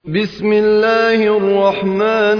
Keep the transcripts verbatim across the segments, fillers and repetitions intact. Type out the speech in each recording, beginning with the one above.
بسم الله الرحمن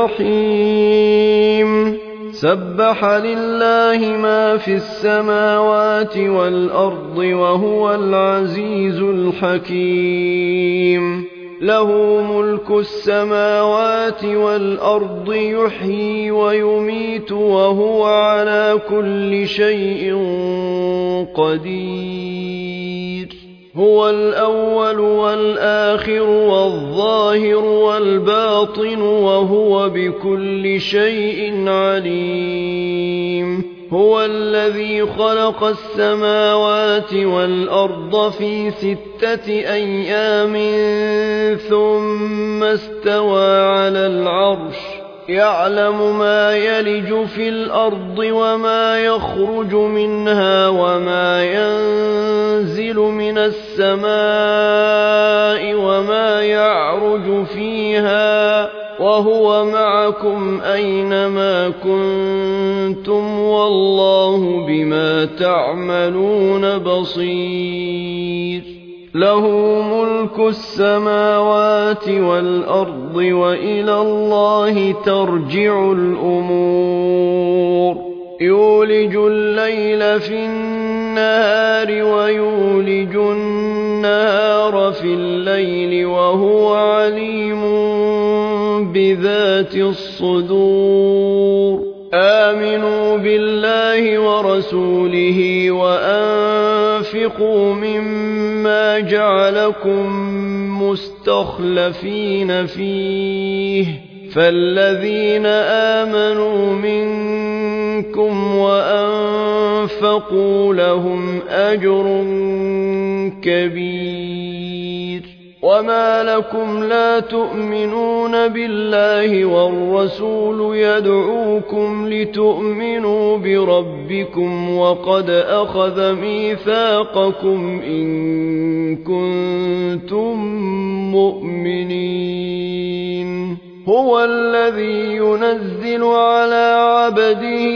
الرحيم سبح لله ما في السماوات والأرض وهو العزيز الحكيم له ملك السماوات والأرض يحيي ويميت وهو على كل شيء قدير هو الأول والآخر والظاهر والباطن وهو بكل شيء عليم هو الذي خلق السماوات والأرض في ستة أيام ثم استوى على العرش يعلم ما يلج في الأرض وما يخرج منها وما ينزل من السماء وما يعرج فيها وهو معكم أينما كنتم والله بما تعملون بصير له ملك السماوات والأرض وإلى الله ترجع الأمور يولج الليل في النهار ويولج النهار في الليل وهو عليم بذات الصدور آمنوا بالله ورسوله وأنفقوا مما جعلكم مستخلفين فيه فالذين آمنوا منكم وأنفقوا لهم أجر كبير وما لكم لا تؤمنون بالله والرسول يدعوكم لتؤمنوا بربكم وقد أخذ ميثاقكم إن كنتم مؤمنين هو الذي ينزل على عبده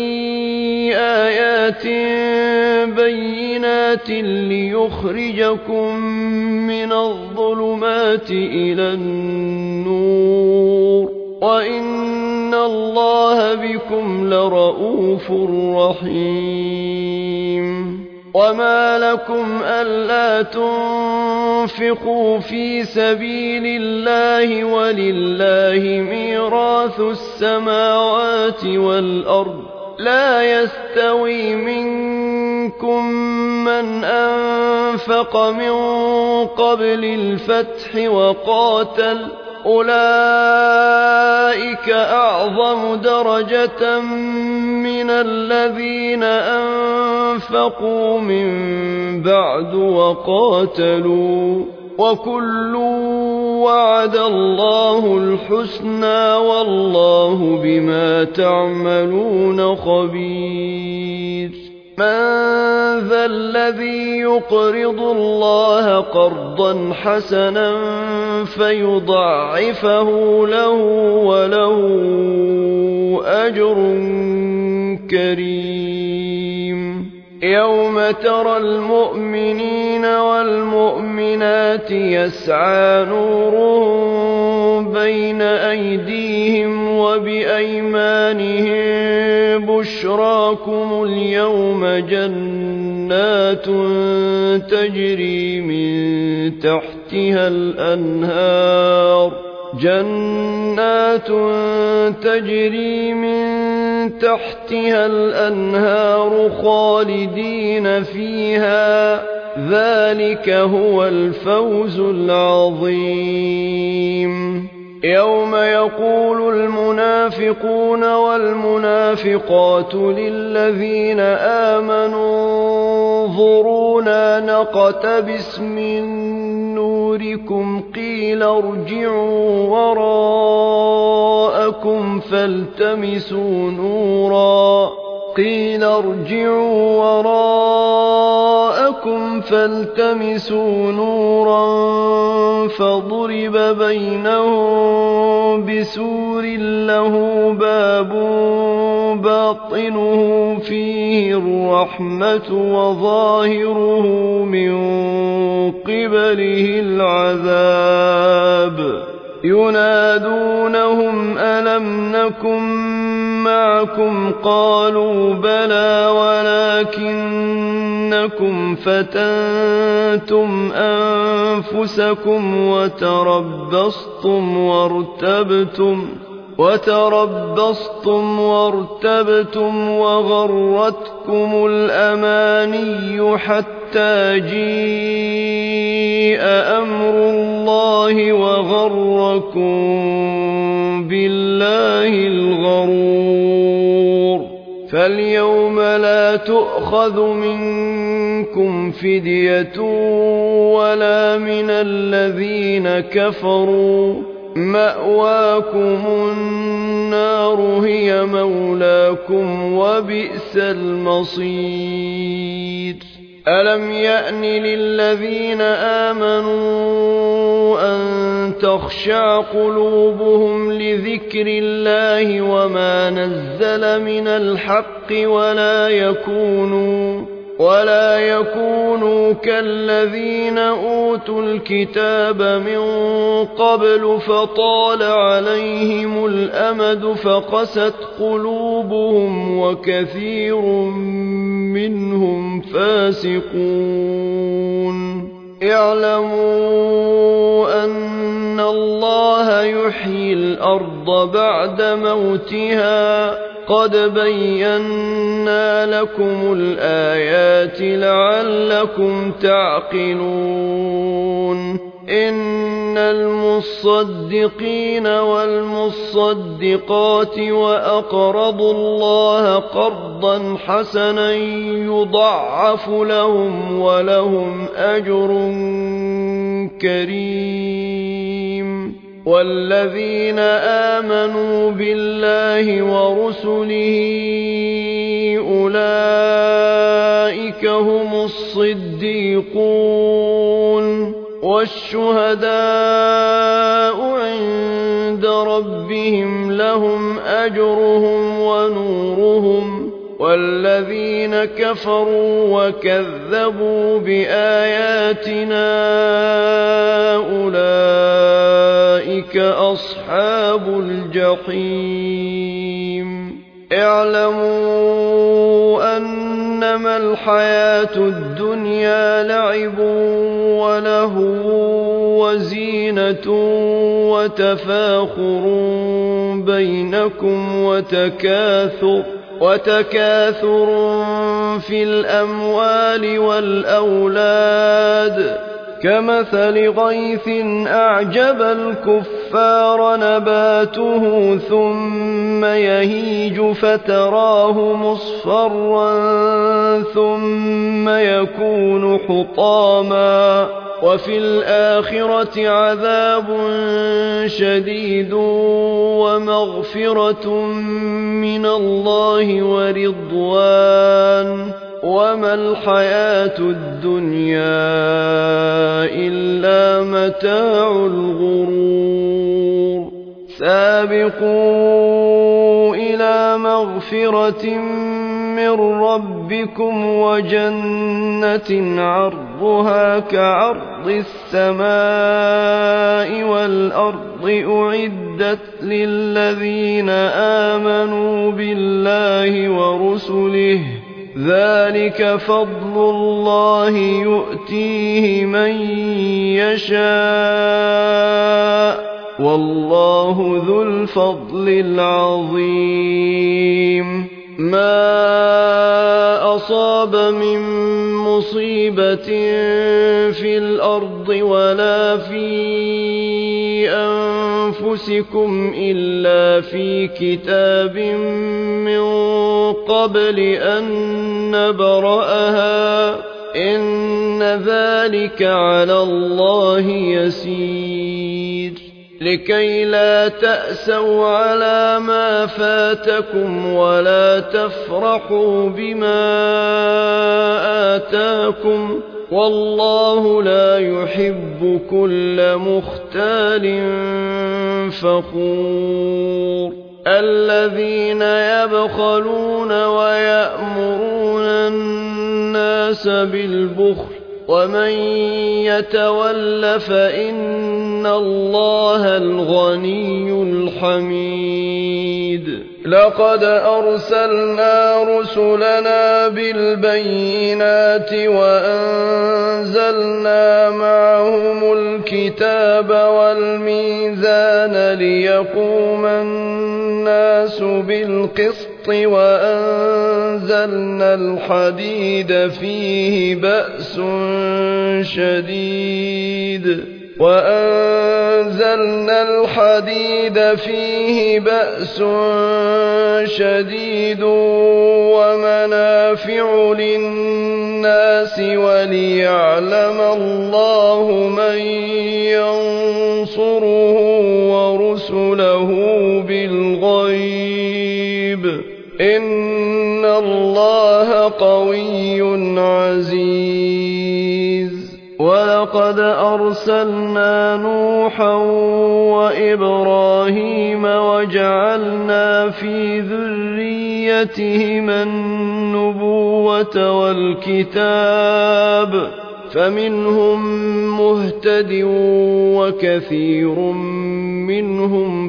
آيات بينات ليخرجكم من الظلمات إلى النور وإن الله بكم لرءوف رحيم وما لكم ألا تنفقوا في سبيل الله ولله ميراث السماوات والأرض لا يستوي منكم من أنفق من قبل الفتح وقاتل أولئك أعظم درجة من الذين أنفقوا من بعد وقاتلوا وكل وعد الله الحسنى والله بما تعملون خبير من ذا الذي يقرض الله قرضا حسنا فيضاعفه له وله أجر كريم يوم ترى المؤمنين والمؤمنات يسعى نورهم بين أيديهم وبأيمانهم بشراكم اليوم جنات تجري من تحتها الأنهار جنات تجري من تحتها الأنهار خالدين فيها ذلك هو الفوز العظيم يوم يقول المنافقون والمنافقات للذين آمنوا انظرونا نقتبس من نوركم قيل ارجعوا وراءكم فالتمسوا نورا قيل ارجعوا وراءكم فالتمسوا نورا فضرب بينهم بسور له باب باطنه فيه الرحمة وظاهره من قبله العذاب ينادونهم ألم نكن معكم قالوا بلى ولكنكم فتنتم أنفسكم وتربصتم وارتبتم وتربصتم وارتبتم وغرتكم الأماني حتى جيء أمر الله وغركم بالله الغرور فاليوم لا تؤخذ منكم فدية ولا من الذين كفروا مأواكم النار هي مولاكم وبئس المصير ألم يأن للذين آمنوا أن تخشع قلوبهم لذكر الله وما نزل من الحق ولا يكونوا ولا يكونوا كالذين أوتوا الكتاب من قبل فطال عليهم الأمد فقست قلوبهم وكثير منهم فاسقون اعلموا أن الله يحيي الأرض بعد موتها قد بينا لكم الآيات لعلكم تعقلون إن المصدقين والمصدقات وأقرضوا الله قرضا حسنا يضاعف لهم ولهم أجر كريم والذين آمنوا بالله ورسله أولئك هم الصديقون والشهداء عند ربهم لهم أجرهم ونورهم والذين كفروا وكذبوا بآياتنا أولئك أصحاب الجحيم اعلموا أنما الحياة الدنيا لعب ولهو وزينة وتفاخر بينكم وتكاثر وتكاثر في الأموال والأولاد كمثل غيث أعجب الكفار نباته ثم يهيج فتراه مصفرا ثم يكون حطاما وفي الآخرة عذاب شديد ومغفرة من الله ورضوان وما الحياة الدنيا إلا متاع الغرور سابقوا إلى مغفرة من ربكم وجنة عرضها كعرض السماء والأرض أعدت للذين آمنوا بالله ورسله ذلك فضل الله يؤتيه من يشاء والله ذو الفضل العظيم ما أصاب من مصيبة في الأرض ولا في أنفسكم إلا في كتاب من قبل أن نبرأها إن ذلك على الله يسير لكي لا تأسوا على ما فاتكم ولا تفرحوا بما آتاكم والله لا يحب كل مختال فخور الذين يبخلون ويأمرون الناس بالبخل ومن يتول فإن الله الغني الحميد لقد أرسلنا رسلنا بالبينات وأنزلنا معهم الكتاب والميزان ليقوم الناس بالقسط وأنزلنا الحديد فيه بأس شديد وأنزلنا الحديد فيه بأس شديد ومنافع للناس وليعلم الله من ينصره ورسله بالغيب إن الله قوي عزيز ولقد أرسلنا نوحا وإبراهيم وجعلنا في ذريتهما النبوة والكتاب فمنهم مهتد وكثير منهم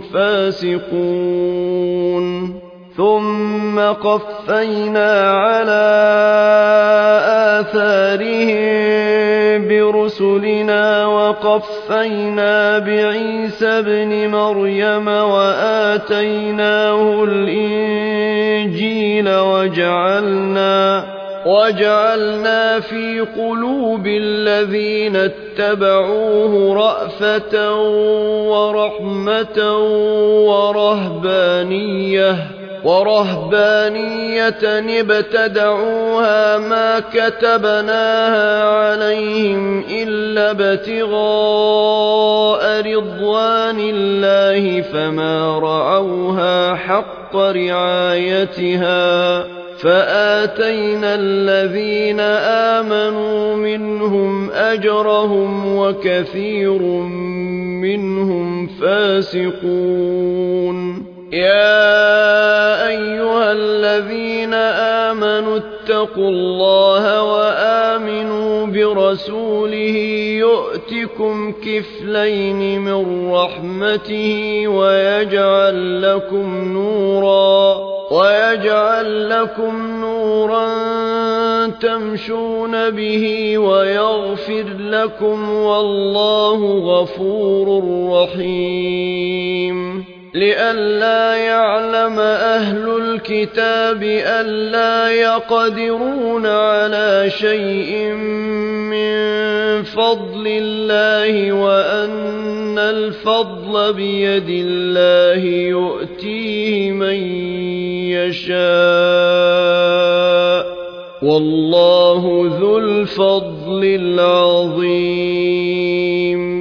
فاسقون ثم قفينا على آثارهم برسلنا وقفينا بعيسى ابن مريم وآتيناه الإنجيل وجعلنا وجعلنا في قلوب الذين اتبعوه رأفة ورحمة ورهبانية ورهبانية ابتدعوها ما كتبناها عليهم إلا ابتغاء رضوان الله فما رعوها حق رعايتها فآتينا الذين آمنوا منهم أجرهم وكثير منهم فاسقون يا أيها الذين آمنوا اتقوا الله وآمنوا برسوله يؤتكم كفلين من رحمته ويجعل لكم نورا ويجعل لكم نورا تمشون به ويغفر لكم والله غفور رحيم لئلا يعلم أهل الكتاب ألا يقدرون على شيء من فضل الله وأن الفضل بيد الله يؤتيه من يشاء والله ذو الفضل العظيم